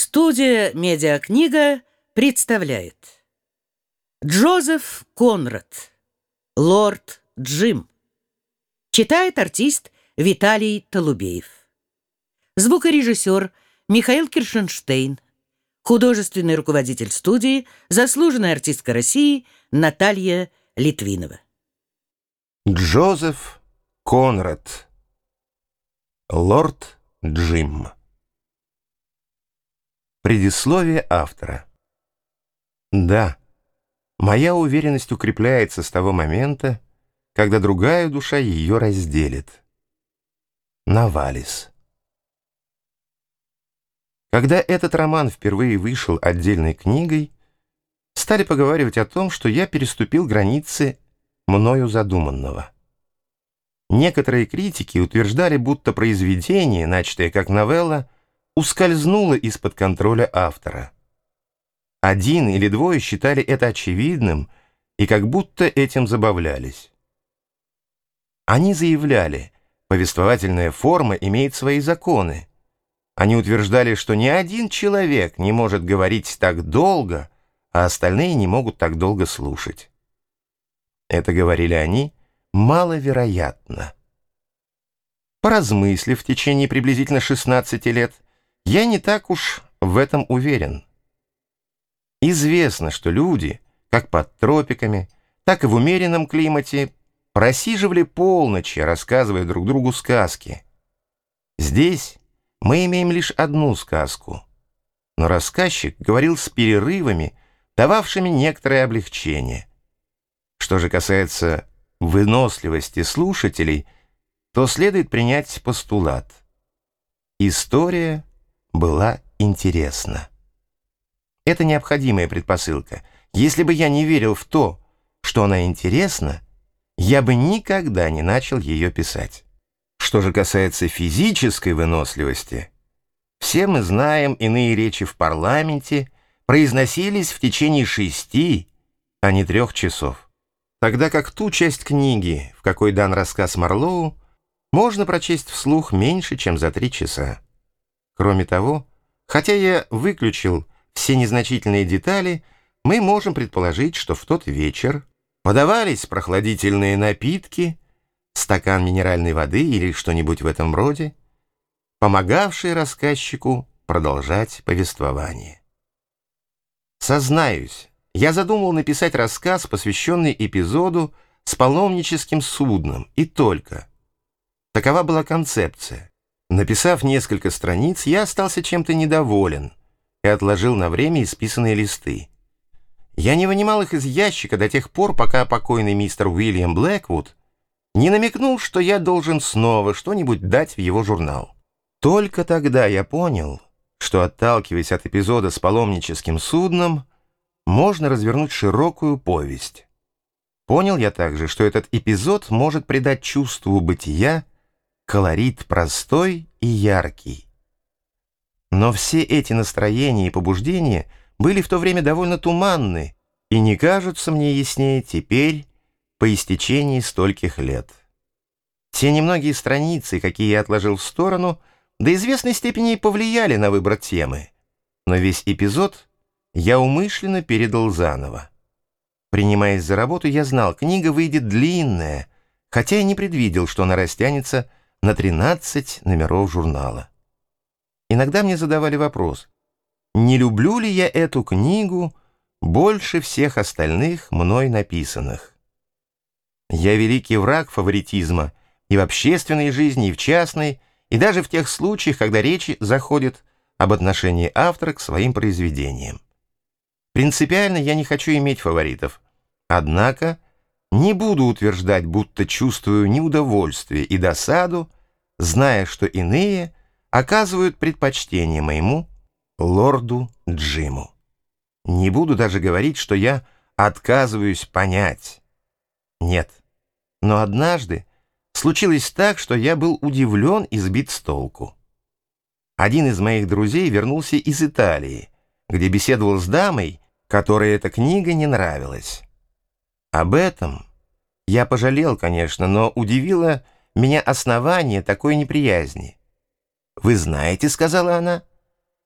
Студия «Медиакнига» представляет Джозеф Конрад, Лорд Джим. Читает артист Виталий Толубеев. Звукорежиссер Михаил Киршенштейн. Художественный руководитель студии, заслуженная артистка России Наталья Литвинова. Джозеф Конрад, Лорд Джим. Предисловие автора. Да, моя уверенность укрепляется с того момента, когда другая душа ее разделит. Навалис. Когда этот роман впервые вышел отдельной книгой, стали поговаривать о том, что я переступил границы мною задуманного. Некоторые критики утверждали, будто произведение, начатое как новелла, ускользнуло из-под контроля автора. Один или двое считали это очевидным и как будто этим забавлялись. Они заявляли, повествовательная форма имеет свои законы. Они утверждали, что ни один человек не может говорить так долго, а остальные не могут так долго слушать. Это, говорили они, маловероятно. Поразмыслив в течение приблизительно 16 лет, я не так уж в этом уверен. Известно, что люди, как под тропиками, так и в умеренном климате, просиживали полночи, рассказывая друг другу сказки. Здесь мы имеем лишь одну сказку, но рассказчик говорил с перерывами, дававшими некоторое облегчение. Что же касается выносливости слушателей, то следует принять постулат. История была интересна. Это необходимая предпосылка. Если бы я не верил в то, что она интересна, я бы никогда не начал ее писать. Что же касается физической выносливости, все мы знаем, иные речи в парламенте произносились в течение 6, а не 3 часов. Тогда как ту часть книги, в какой дан рассказ Марлоу, можно прочесть вслух меньше, чем за 3 часа. Кроме того, хотя я выключил все незначительные детали, мы можем предположить, что в тот вечер подавались прохладительные напитки, стакан минеральной воды или что-нибудь в этом роде, помогавшие рассказчику продолжать повествование. Сознаюсь, я задумал написать рассказ, посвященный эпизоду с паломническим судном, и только. Такова была концепция. Написав несколько страниц, я остался чем-то недоволен и отложил на время исписанные листы. Я не вынимал их из ящика до тех пор, пока покойный мистер Уильям Блэквуд не намекнул, что я должен снова что-нибудь дать в его журнал. Только тогда я понял, что, отталкиваясь от эпизода с паломническим судном, можно развернуть широкую повесть. Понял я также, что этот эпизод может придать чувству бытия колорит простой и яркий. Но все эти настроения и побуждения были в то время довольно туманны и не кажутся мне яснее теперь, по истечении стольких лет. Те немногие страницы, какие я отложил в сторону, до известной степени повлияли на выбор темы, но весь эпизод я умышленно передал заново. Принимаясь за работу, я знал, книга выйдет длинная, хотя и не предвидел, что она растянется на 13 номеров журнала. Иногда мне задавали вопрос, не люблю ли я эту книгу больше всех остальных мной написанных. Я великий враг фаворитизма и в общественной жизни, и в частной, и даже в тех случаях, когда речь заходит об отношении автора к своим произведениям. Принципиально я не хочу иметь фаворитов, однако не буду утверждать, будто чувствую неудовольствие и досаду, зная, что иные оказывают предпочтение моему лорду Джиму. Не буду даже говорить, что я отказываюсь понять. Нет. Но однажды случилось так, что я был удивлен и сбит с толку. Один из моих друзей вернулся из Италии, где беседовал с дамой, которой эта книга не нравилась. Об этом я пожалел, конечно, но удивило меня основание такой неприязни. «Вы знаете, — сказала она,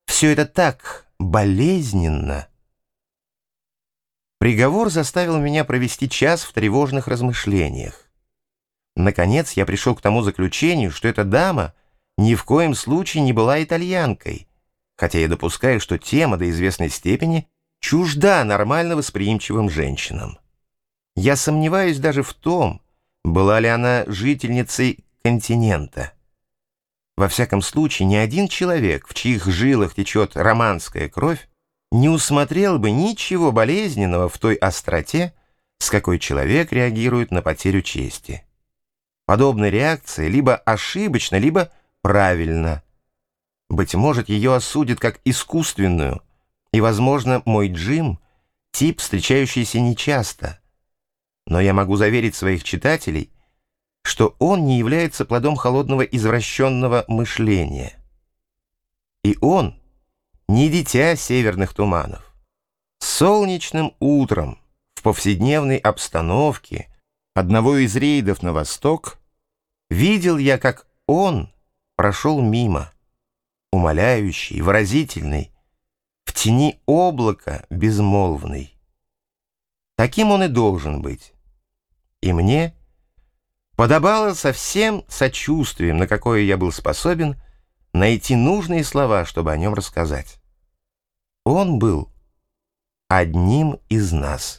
Все это так болезненно. Приговор заставил меня провести час в тревожных размышлениях. Наконец я пришел к тому заключению, что эта дама ни в коем случае не была итальянкой, хотя я допускаю, что тема до известной степени чужда нормально восприимчивым женщинам. Я сомневаюсь даже в том, была ли она жительницей континента. Во всяком случае, ни один человек, в чьих жилах течет романская кровь, не усмотрел бы ничего болезненного в той остроте, с какой человек реагирует на потерю чести. Подобная реакция либо ошибочна, либо правильна. Быть может, ее осудят как искусственную, и, возможно, мой Джим — тип, встречающийся нечасто. Но я могу заверить своих читателей, что он не является плодом холодного извращенного мышления. И он не дитя северных туманов. Солнечным утром в повседневной обстановке одного из рейдов на восток видел я, как он прошел мимо, умоляющий, выразительный, в тени облака безмолвный. Таким он и должен быть. И мне подобало со всем сочувствием, на какое я был способен, найти нужные слова, чтобы о нем рассказать. Он был одним из нас.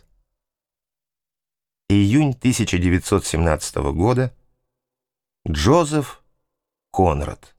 Июнь 1917 года. Джозеф Конрад.